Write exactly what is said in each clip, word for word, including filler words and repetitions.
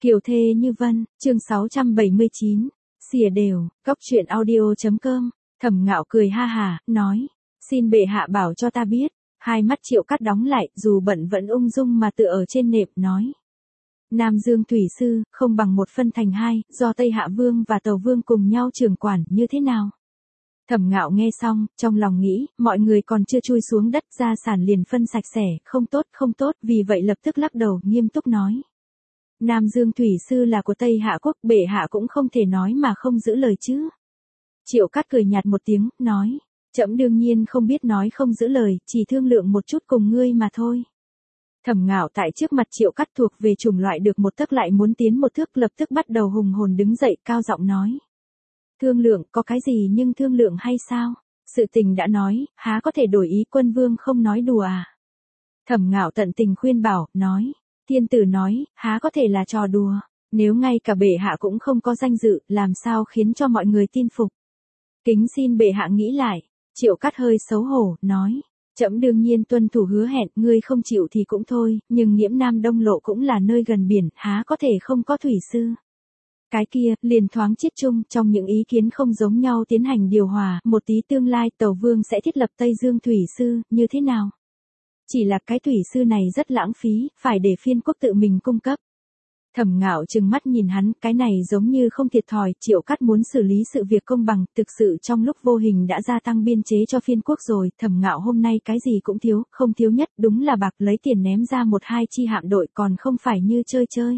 Kiều thê như vân, chương sáu trăm bảy mươi chín, xìa đều, cóc truyện audio chấm com, Thẩm Ngạo cười ha hà, nói, xin bệ hạ bảo cho ta biết, hai mắt Triệu Cát đóng lại, dù bận vẫn ung dung mà tựa ở trên nệm, nói. Nam Dương Thủy Sư, không bằng một phân thành hai, do Tây Hạ Vương và Tàu Vương cùng nhau trưởng quản, như thế nào? Thẩm Ngạo nghe xong, trong lòng nghĩ, mọi người còn chưa chui xuống đất, gia sản liền phân sạch sẽ, không tốt, không tốt, vì vậy lập tức lắc đầu, nghiêm túc nói. Nam Dương Thủy Sư là của Tây Hạ Quốc, bệ hạ cũng không thể nói mà không giữ lời chứ. Triệu Cát cười nhạt một tiếng, nói, trẫm đương nhiên không biết nói không giữ lời, chỉ thương lượng một chút cùng ngươi mà thôi. Thẩm Ngạo tại trước mặt Triệu Cát thuộc về chủng loại được một tấc lại muốn tiến một thước, lập tức bắt đầu hùng hồn đứng dậy, cao giọng nói. Thương lượng, có cái gì nhưng thương lượng hay sao? Sự tình đã nói, há có thể đổi ý, quân vương không nói đùa à? Thẩm Ngạo tận tình khuyên bảo, nói. Thiên tử nói, há có thể là trò đùa, nếu ngay cả bệ hạ cũng không có danh dự, làm sao khiến cho mọi người tin phục. Kính xin bệ hạ nghĩ lại. Triệu Cát hơi xấu hổ, nói. Trẫm đương nhiên tuân thủ hứa hẹn, ngươi không chịu thì cũng thôi, nhưng Nhiễm Nam Đông Lộ cũng là nơi gần biển, há có thể không có thủy sư. Cái kia, liền thoáng chiết chung, trong những ý kiến không giống nhau tiến hành điều hòa, một tí tương lai Tàu Vương sẽ thiết lập Tây Dương Thủy Sư, như thế nào? Chỉ là cái thủy sư này rất lãng phí, phải để phiên quốc tự mình cung cấp. Thẩm Ngạo trừng mắt nhìn hắn, cái này giống như không thiệt thòi, Triệu Cát muốn xử lý sự việc công bằng, thực sự trong lúc vô hình đã gia tăng biên chế cho phiên quốc rồi, Thẩm Ngạo hôm nay cái gì cũng thiếu, không thiếu nhất, đúng là bạc, lấy tiền ném ra một hai chi hạm đội còn không phải như chơi chơi.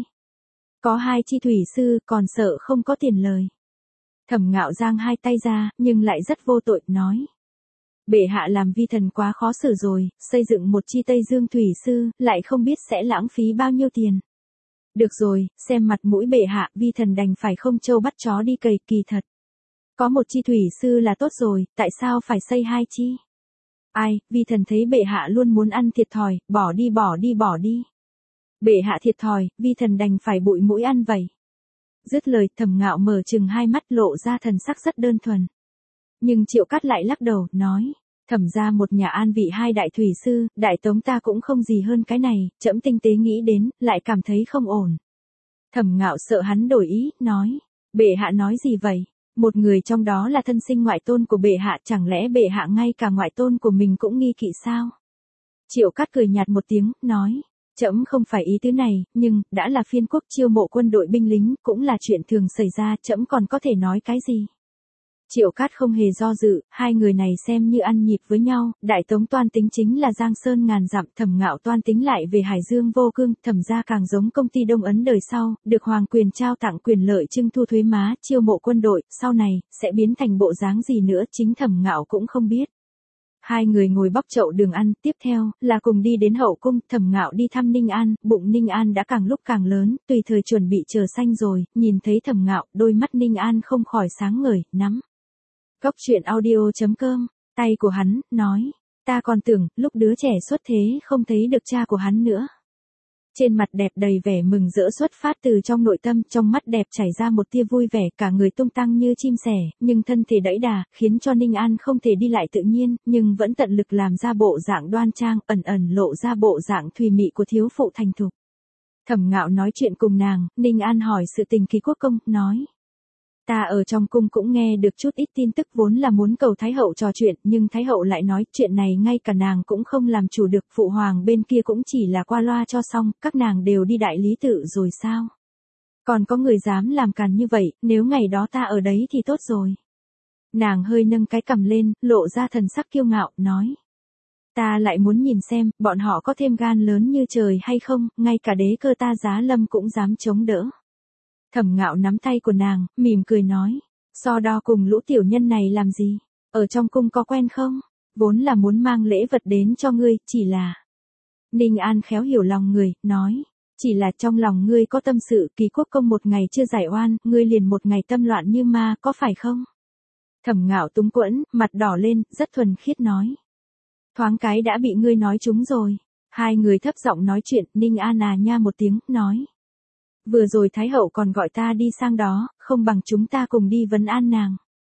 Có hai chi thủy sư, còn sợ không có tiền lời. Thẩm Ngạo giang hai tay ra, nhưng lại rất vô tội, nói. Bệ hạ làm vi thần quá khó xử rồi, xây dựng một chi Tây Dương Thủy Sư, lại không biết sẽ lãng phí bao nhiêu tiền. Được rồi, xem mặt mũi bệ hạ, vi thần đành phải không trâu bắt chó đi cày, kỳ thật. Có một chi Thủy Sư là tốt rồi, tại sao phải xây hai chi? Ai, vi thần thấy bệ hạ luôn muốn ăn thiệt thòi, bỏ đi bỏ đi bỏ đi. Bệ hạ thiệt thòi, vi thần đành phải bụi mũi ăn vậy. Dứt lời, Thẩm Ngạo mở chừng hai mắt, lộ ra thần sắc rất đơn thuần. Nhưng Triệu Cát lại lắc đầu, nói, Thẩm ra một nhà an vị hai đại thủy sư, đại tống ta cũng không gì hơn cái này, trẫm tinh tế nghĩ đến, lại cảm thấy không ổn. Thẩm Ngạo sợ hắn đổi ý, nói, bệ hạ nói gì vậy? Một người trong đó là thân sinh ngoại tôn của bệ hạ, chẳng lẽ bệ hạ ngay cả ngoại tôn của mình cũng nghi kỵ sao? Triệu Cát cười nhạt một tiếng, nói, trẫm không phải ý tứ này, nhưng, đã là phiên quốc chiêu mộ quân đội binh lính, cũng là chuyện thường xảy ra, trẫm còn có thể nói cái gì? Triệu Cát không hề do dự, hai người này xem như ăn nhịp với nhau, đại tống toan tính chính là Giang Sơn ngàn dặm, Thẩm Ngạo toan tính lại về Hải Dương vô cương, Thẩm gia càng giống công ty Đông Ấn đời sau, được hoàng quyền trao tặng quyền lợi trưng thu thuế má, chiêu mộ quân đội, sau này, sẽ biến thành bộ dáng gì nữa, chính Thẩm Ngạo cũng không biết. Hai người ngồi bóc chậu đường ăn, tiếp theo, là cùng đi đến hậu cung, Thẩm Ngạo đi thăm Ninh An, bụng Ninh An đã càng lúc càng lớn, tùy thời chuẩn bị chờ sanh rồi, nhìn thấy Thẩm Ngạo, đôi mắt Ninh An không khỏi sáng ngời, nắm. Cóc truyện audio chấm com, tay của hắn, nói, ta còn tưởng, lúc đứa trẻ xuất thế không thấy được cha của hắn nữa. Trên mặt đẹp đầy vẻ mừng rỡ xuất phát từ trong nội tâm, trong mắt đẹp chảy ra một tia vui vẻ, cả người tung tăng như chim sẻ, nhưng thân thể đẫy đà, khiến cho Ninh An không thể đi lại tự nhiên, nhưng vẫn tận lực làm ra bộ dạng đoan trang, ẩn ẩn lộ ra bộ dạng thùy mị của thiếu phụ thành thục. Thẩm Ngạo nói chuyện cùng nàng, Ninh An hỏi sự tình Kỳ Quốc công, nói. Ta ở trong cung cũng nghe được chút ít tin tức, vốn là muốn cầu Thái hậu trò chuyện, nhưng Thái hậu lại nói chuyện này ngay cả nàng cũng không làm chủ được, phụ hoàng bên kia cũng chỉ là qua loa cho xong, các nàng đều đi đại lý tự rồi sao? Còn có người dám làm càn như vậy, nếu ngày đó ta ở đấy thì tốt rồi. Nàng hơi nâng cái cằm lên, lộ ra thần sắc kiêu ngạo, nói. Ta lại muốn nhìn xem, bọn họ có thêm gan lớn như trời hay không, ngay cả đế cơ ta Giá Lâm cũng dám chống đỡ. Thẩm Ngạo nắm tay của nàng, mỉm cười nói, so đo cùng lũ tiểu nhân này làm gì, ở trong cung có quen không, vốn là muốn mang lễ vật đến cho ngươi, chỉ là. Ninh An khéo hiểu lòng người, nói, chỉ là trong lòng ngươi có tâm sự, Kỳ Quốc công một ngày chưa giải oan, ngươi liền một ngày tâm loạn như ma, có phải không? Thẩm Ngạo túng quẫn, mặt đỏ lên, rất thuần khiết nói. Thoáng cái đã bị ngươi nói trúng rồi. Hai người thấp giọng nói chuyện, Ninh An à nha một tiếng, nói. Vừa rồi Thái hậu còn gọi ta đi sang đó, không bằng chúng ta cùng đi vấn an nàng.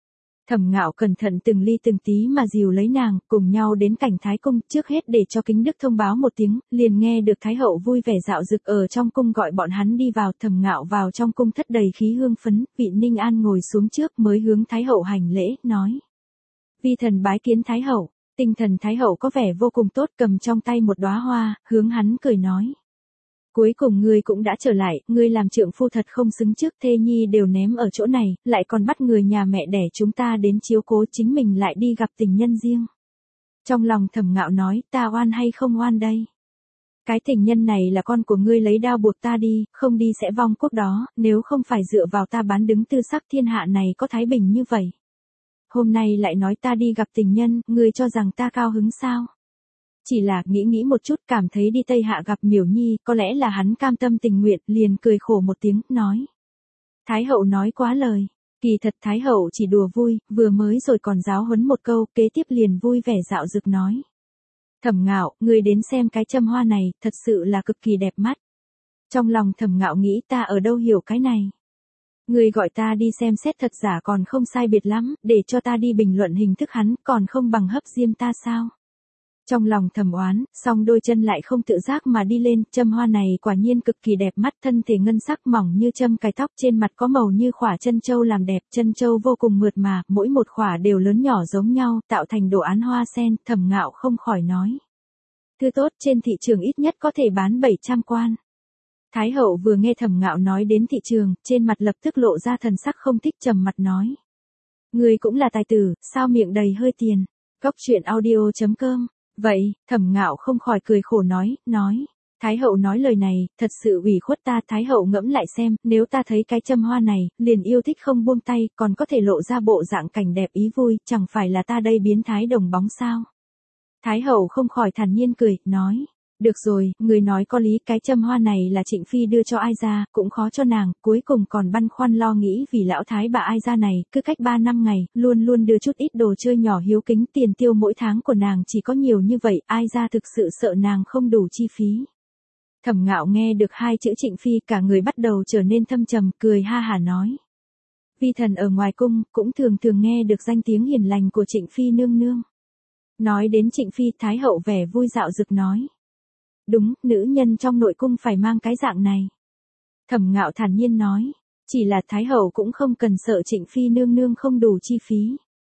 Thẩm Ngạo cẩn thận từng ly từng tí mà dìu lấy nàng, cùng nhau đến cảnh Thái Cung, trước hết để cho Kính Đức thông báo một tiếng, liền nghe được Thái hậu vui vẻ dạo dực ở trong cung gọi bọn hắn đi vào. Thẩm Ngạo vào trong cung thất đầy khí hương phấn, vị Ninh An ngồi xuống trước mới hướng Thái hậu hành lễ, nói. Vi thần bái kiến Thái hậu. Tinh thần Thái hậu có vẻ vô cùng tốt, cầm trong tay một đóa hoa, hướng hắn cười nói. Cuối cùng ngươi cũng đã trở lại, ngươi làm trượng phu thật không xứng, trước thê nhi đều ném ở chỗ này, lại còn bắt người nhà mẹ đẻ chúng ta đến chiếu cố, chính mình lại đi gặp tình nhân riêng. Trong lòng Thẩm Ngạo nói, ta oan hay không oan đây? Cái tình nhân này là con của ngươi, lấy đao buộc ta đi, không đi sẽ vong quốc đó, nếu không phải dựa vào ta bán đứng tư sắc, thiên hạ này có thái bình như vậy. Hôm nay lại nói ta đi gặp tình nhân, ngươi cho rằng ta cao hứng sao? Chỉ là nghĩ nghĩ một chút, cảm thấy đi Tây Hạ gặp Miểu Nhi, có lẽ là hắn cam tâm tình nguyện, liền cười khổ một tiếng, nói. Thái hậu nói quá lời. Kỳ thật Thái hậu chỉ đùa vui, vừa mới rồi còn giáo huấn một câu, kế tiếp liền vui vẻ dạo dực nói. Thẩm Ngạo, ngươi đến xem cái châm hoa này, thật sự là cực kỳ đẹp mắt. Trong lòng Thẩm Ngạo nghĩ, ta ở đâu hiểu cái này. Ngươi gọi ta đi xem xét thật giả còn không sai biệt lắm, để cho ta đi bình luận hình thức hắn, còn không bằng hấp diêm ta sao? Trong lòng thầm oán, song đôi chân lại không tự giác mà đi lên, châm hoa này quả nhiên cực kỳ đẹp mắt, thân thể ngân sắc mỏng như châm cài tóc, trên mặt có màu như khỏa chân châu làm đẹp, chân châu vô cùng mượt mà, mỗi một khỏa đều lớn nhỏ giống nhau, tạo thành đồ án hoa sen. Thẩm Ngạo không khỏi nói. Thứ tốt trên thị trường ít nhất có thể bán bảy trăm quan. Thái hậu vừa nghe Thẩm Ngạo nói đến thị trường, trên mặt lập tức lộ ra thần sắc không thích, trầm mặt nói. Ngươi cũng là tài tử, sao miệng đầy hơi tiền. Góc truyện audio chấm com. Vậy, Thẩm Ngạo không khỏi cười khổ nói, nói. Thái hậu nói lời này, thật sự ủy khuất ta. Thái hậu ngẫm lại xem, nếu ta thấy cái châm hoa này, liền yêu thích không buông tay, còn có thể lộ ra bộ dạng cảnh đẹp ý vui, chẳng phải là ta đây biến thái đồng bóng sao. Thái hậu không khỏi thản nhiên cười, nói. Được rồi, người nói có lý, cái châm hoa này là Trịnh Phi đưa cho ai ra, cũng khó cho nàng, cuối cùng còn băn khoăn lo nghĩ vì lão thái bà ai ra này, cứ cách ba năm ngày, luôn luôn đưa chút ít đồ chơi nhỏ hiếu kính, tiền tiêu mỗi tháng của nàng chỉ có nhiều như vậy, ai ra thực sự sợ nàng không đủ chi phí. Thẩm Ngạo nghe được hai chữ Trịnh Phi, cả người bắt đầu trở nên thâm trầm, cười ha hả nói. Vi thần ở ngoài cung, cũng thường thường nghe được danh tiếng hiền lành của Trịnh Phi nương nương. Nói đến Trịnh Phi, Thái hậu vẻ vui dạo dực nói. Đúng, nữ nhân trong nội cung phải mang cái dạng này. Thẩm Ngạo thản nhiên nói, chỉ là Thái hậu cũng không cần sợ Trịnh Phi nương nương không đủ chi phí.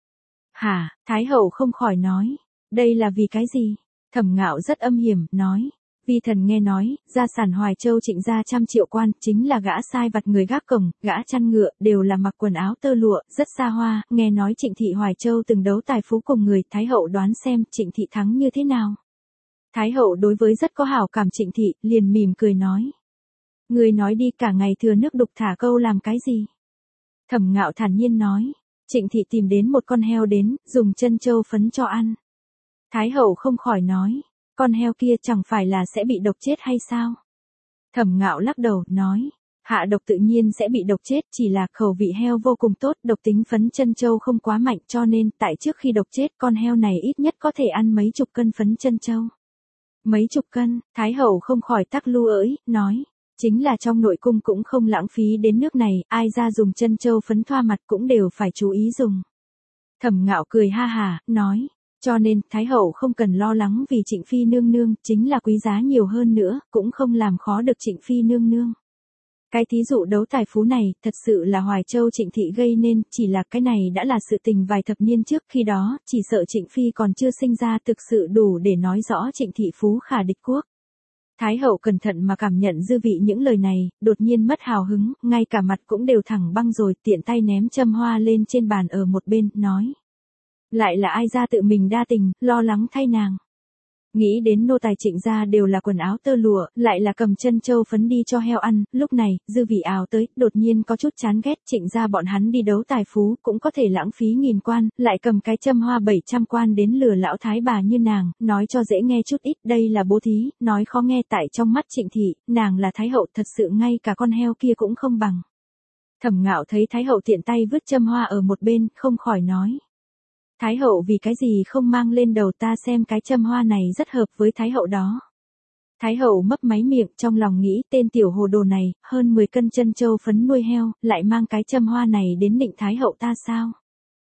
Hả, Thái hậu không khỏi nói, đây là vì cái gì? Thẩm Ngạo rất âm hiểm, nói, vi thần nghe nói, gia sản Hoài Châu Trịnh gia trăm triệu quan, chính là gã sai vặt người gác cổng, gã chăn ngựa, đều là mặc quần áo tơ lụa, rất xa hoa, nghe nói Trịnh thị Hoài Châu từng đấu tài phú cùng người, Thái hậu đoán xem Trịnh thị thắng như thế nào? Thái hậu đối với rất có hảo cảm Trịnh thị, liền mỉm cười nói. Người nói đi, cả ngày thừa nước đục thả câu làm cái gì? Thẩm Ngạo thản nhiên nói. Trịnh thị tìm đến một con heo đến, dùng chân châu phấn cho ăn. Thái hậu không khỏi nói. Con heo kia chẳng phải là sẽ bị độc chết hay sao? Thẩm Ngạo lắc đầu, nói. Hạ độc tự nhiên sẽ bị độc chết, chỉ là khẩu vị heo vô cùng tốt, độc tính phấn chân châu không quá mạnh, cho nên tại trước khi độc chết con heo này ít nhất có thể ăn mấy chục cân phấn chân châu. Mấy chục cân, Thái hậu không khỏi tắc lu ỡi, nói. Chính là trong nội cung cũng không lãng phí đến nước này, ai ra dùng chân châu phấn thoa mặt cũng đều phải chú ý dùng. Thẩm Ngạo cười ha hà, nói. Cho nên, Thái hậu không cần lo lắng vì Trịnh Phi nương nương, chính là quý giá nhiều hơn nữa, cũng không làm khó được Trịnh Phi nương nương. Cái thí dụ đấu tài phú này, thật sự là Hoài Châu Trịnh thị gây nên, chỉ là cái này đã là sự tình vài thập niên trước, khi đó, chỉ sợ Trịnh Phi còn chưa sinh ra, thực sự đủ để nói rõ Trịnh thị phú khả địch quốc. Thái hậu cẩn thận mà cảm nhận dư vị những lời này, đột nhiên mất hào hứng, ngay cả mặt cũng đều thẳng băng rồi, tiện tay ném châm hoa lên trên bàn ở một bên, nói. Lại là ai ra tự mình đa tình, lo lắng thay nàng. Nghĩ đến nô tài Trịnh gia đều là quần áo tơ lụa, lại là cầm chân châu phấn đi cho heo ăn, lúc này, dư vị ảo tới, đột nhiên có chút chán ghét, Trịnh gia bọn hắn đi đấu tài phú, cũng có thể lãng phí nghìn quan, lại cầm cái châm hoa bảy trăm quan đến lừa lão thái bà như nàng, nói cho dễ nghe chút ít, đây là bố thí, nói khó nghe tại trong mắt Trịnh thị, nàng là thái hậu, thật sự ngay cả con heo kia cũng không bằng. Thẩm Ngạo thấy thái hậu tiện tay vứt châm hoa ở một bên, không khỏi nói. Thái hậu vì cái gì không mang lên đầu ta xem cái châm hoa này rất hợp với thái hậu đó. Thái hậu mấp máy miệng trong lòng nghĩ tên tiểu hồ đồ này, hơn mười cân chân châu phấn nuôi heo, lại mang cái châm hoa này đến định thái hậu ta sao?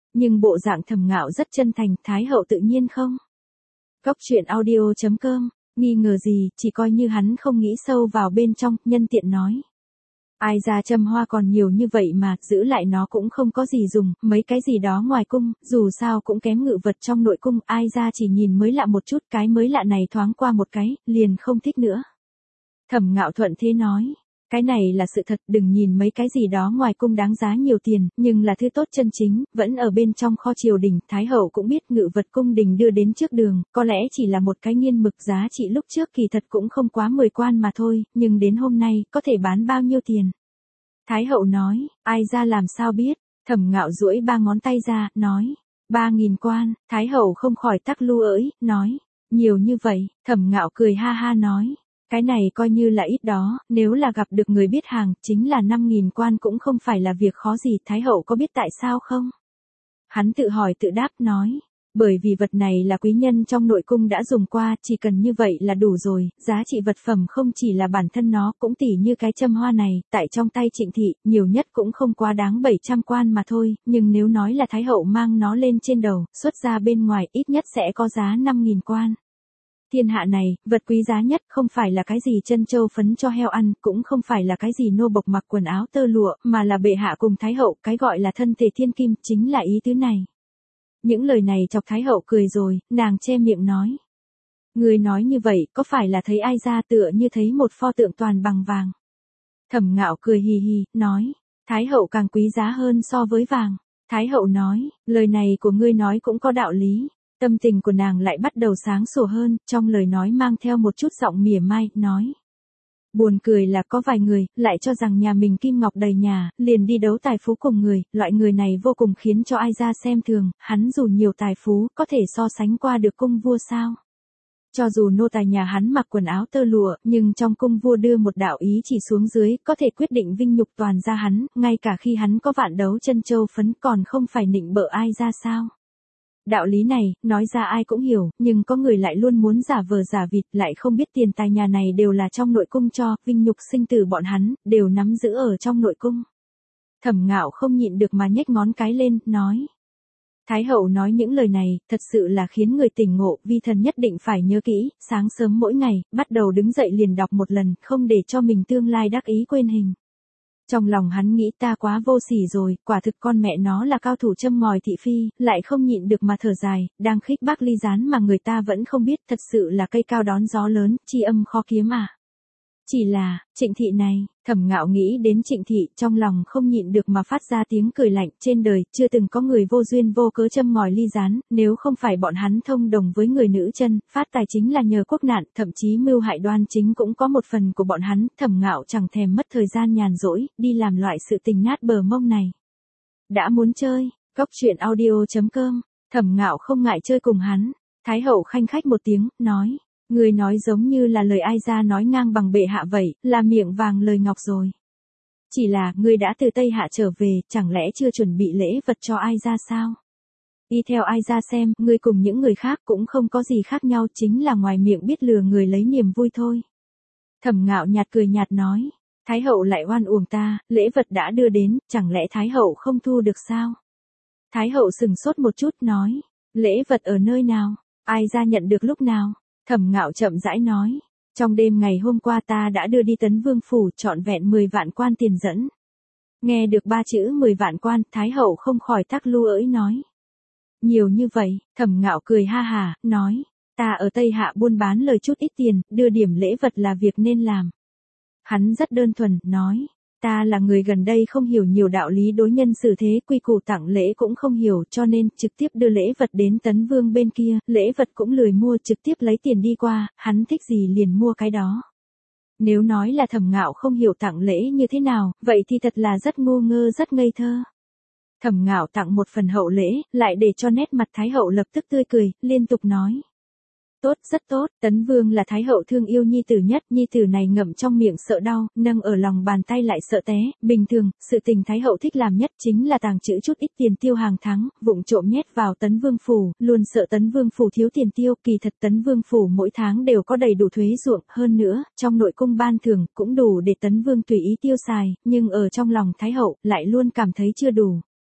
nhưng bộ dạng Thẩm Ngạo rất chân thành, Thái hậu tự nhiên không. Góc truyện audio chấm com, nghi ngờ gì, chỉ coi như hắn không nghĩ sâu vào bên trong, nhân tiện nói. Ai ra châm hoa còn nhiều như vậy mà, giữ lại nó cũng không có gì dùng, mấy cái gì đó ngoài cung, dù sao cũng kém ngự vật trong nội cung, ai ra chỉ nhìn mới lạ một chút, cái mới lạ này thoáng qua một cái, liền không thích nữa. Thẩm Ngạo thuận thế nói, cái này là sự thật, đừng nhìn mấy cái gì đó ngoài cung đáng giá nhiều tiền, nhưng là thứ tốt chân chính, vẫn ở bên trong kho triều đình, Thái hậu cũng biết ngự vật cung đình đưa đến trước đường, có lẽ chỉ là một cái nghiên mực giá trị lúc trước kỳ thật cũng không quá mười quan mà thôi, nhưng đến hôm nay, có thể bán bao nhiêu tiền. Thái hậu nói, ai ra làm sao biết, Thẩm Ngạo duỗi ba ngón tay ra, nói, ba nghìn quan, Thái hậu không khỏi tắc lu ỡi, nói, nhiều như vậy, Thẩm Ngạo cười ha ha nói. Cái này coi như là ít đó, nếu là gặp được người biết hàng, chính là năm nghìn quan cũng không phải là việc khó gì, Thái hậu có biết tại sao không? Hắn tự hỏi tự đáp nói, bởi vì vật này là quý nhân trong nội cung đã dùng qua, chỉ cần như vậy là đủ rồi, giá trị vật phẩm không chỉ là bản thân nó, cũng tỉ như cái châm hoa này, tại trong tay Trịnh thị, nhiều nhất cũng không quá đáng bảy trăm quan mà thôi, nhưng nếu nói là Thái hậu mang nó lên trên đầu, xuất ra bên ngoài ít nhất sẽ có giá năm nghìn quan. Thiên hạ này, vật quý giá nhất không phải là cái gì chân châu phấn cho heo ăn, cũng không phải là cái gì nô bộc mặc quần áo tơ lụa, mà là bệ hạ cùng Thái hậu, cái gọi là thân thể thiên kim, chính là ý tứ này. Những lời này chọc Thái hậu cười rồi, nàng che miệng nói. Người nói như vậy, có phải là thấy ai ra tựa như thấy một pho tượng toàn bằng vàng? Thẩm Ngạo cười hì hì, nói, Thái hậu càng quý giá hơn so với vàng. Thái hậu nói, lời này của ngươi nói cũng có đạo lý. Tâm tình của nàng lại bắt đầu sáng sủa hơn, trong lời nói mang theo một chút giọng mỉa mai, nói. Buồn cười là có vài người, lại cho rằng nhà mình kim ngọc đầy nhà, liền đi đấu tài phú cùng người, loại người này vô cùng khiến cho ai ra xem thường, hắn dù nhiều tài phú, có thể so sánh qua được cung vua sao. Cho dù nô tài nhà hắn mặc quần áo tơ lụa, nhưng trong cung vua đưa một đạo ý chỉ xuống dưới, có thể quyết định vinh nhục toàn gia hắn, ngay cả khi hắn có vạn đấu chân châu phấn còn không phải nịnh bợ ai ra sao. Đạo lý này, nói ra ai cũng hiểu, nhưng có người lại luôn muốn giả vờ giả vịt, lại không biết tiền tài nhà này đều là trong nội cung cho, vinh nhục sinh tử bọn hắn, đều nắm giữ ở trong nội cung. Thẩm Ngạo không nhịn được mà nhếch ngón cái lên, nói. Thái hậu nói những lời này, thật sự là khiến người tỉnh ngộ, vi thần nhất định phải nhớ kỹ, sáng sớm mỗi ngày, bắt đầu đứng dậy liền đọc một lần, không để cho mình tương lai đắc ý quên hình. Trong lòng hắn nghĩ ta quá vô sỉ rồi, quả thực con mẹ nó là cao thủ châm ngòi thị phi, lại không nhịn được mà thở dài, đang khích bác ly gián mà người ta vẫn không biết, thật sự là cây cao đón gió lớn, chi âm khó kiếm à. Chỉ là, Trịnh thị này, Thẩm Ngạo nghĩ đến Trịnh thị, trong lòng không nhịn được mà phát ra tiếng cười lạnh, trên đời, chưa từng có người vô duyên vô cớ châm ngòi ly gián, nếu không phải bọn hắn thông đồng với người nữ chân, phát tài chính là nhờ quốc nạn, thậm chí mưu hại Đoan Chính cũng có một phần của bọn hắn, Thẩm Ngạo chẳng thèm mất thời gian nhàn rỗi, đi làm loại sự tình nát bờ mông này. Đã muốn chơi, góc truyện audio chấm com, Thẩm Ngạo không ngại chơi cùng hắn, Thái hậu khanh khách một tiếng, nói. Người nói giống như là lời ai ra nói ngang bằng bệ hạ vậy, là miệng vàng lời ngọc rồi. Chỉ là, người đã từ Tây Hạ trở về, chẳng lẽ chưa chuẩn bị lễ vật cho ai ra sao? Đi theo ai ra xem, người cùng những người khác cũng không có gì khác nhau, chính là ngoài miệng biết lừa người lấy niềm vui thôi. Thẩm Ngạo nhạt cười nhạt nói, Thái hậu lại oan uổng ta, lễ vật đã đưa đến, chẳng lẽ Thái hậu không thu được sao? Thái hậu sừng sốt một chút nói, lễ vật ở nơi nào, ai ra nhận được lúc nào? Thẩm Ngạo chậm rãi nói, trong đêm ngày hôm qua ta đã đưa đi Tấn Vương phủ, trọn vẹn mười vạn quan tiền dẫn. Nghe được ba chữ mười vạn quan, Thái hậu không khỏi thắc lu ỡi nói. Nhiều như vậy, Thẩm Ngạo cười ha hà, nói, ta ở Tây Hạ buôn bán lời chút ít tiền, đưa điểm lễ vật là việc nên làm. Hắn rất đơn thuần, nói, ta là người gần đây không hiểu nhiều đạo lý đối nhân xử thế, quy củ tặng lễ cũng không hiểu, cho nên trực tiếp đưa lễ vật đến Tấn Vương bên kia, lễ vật cũng lười mua, trực tiếp lấy tiền đi qua, hắn thích gì liền mua cái đó. Nếu nói là Thẩm Ngạo không hiểu tặng lễ như thế nào, vậy thì thật là rất ngu ngơ rất ngây thơ. Thẩm Ngạo tặng một phần hậu lễ, lại để cho nét mặt Thái hậu lập tức tươi cười, liên tục nói. Tốt, rất tốt, Tấn Vương là Thái hậu thương yêu nhi tử nhất, nhi tử này ngậm trong miệng sợ đau, nâng ở lòng bàn tay lại sợ té, bình thường, sự tình Thái hậu thích làm nhất chính là tàng trữ chút ít tiền tiêu hàng tháng, vụng trộm nhét vào Tấn Vương phủ, luôn sợ Tấn Vương phủ thiếu tiền tiêu, kỳ thật Tấn Vương phủ mỗi tháng đều có đầy đủ thuế ruộng, hơn nữa, trong nội cung ban thưởng, cũng đủ để Tấn Vương tùy ý tiêu xài, nhưng ở trong lòng Thái hậu, lại luôn cảm thấy chưa đủ.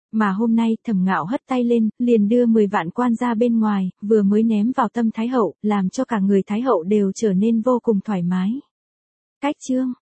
Mà hôm nay Thẩm Ngạo hất tay lên, liền đưa mười vạn quan ra bên ngoài, vừa mới ném vào tâm Thái Hậu, làm cho cả người Thái Hậu đều trở nên vô cùng thoải mái. Cách chương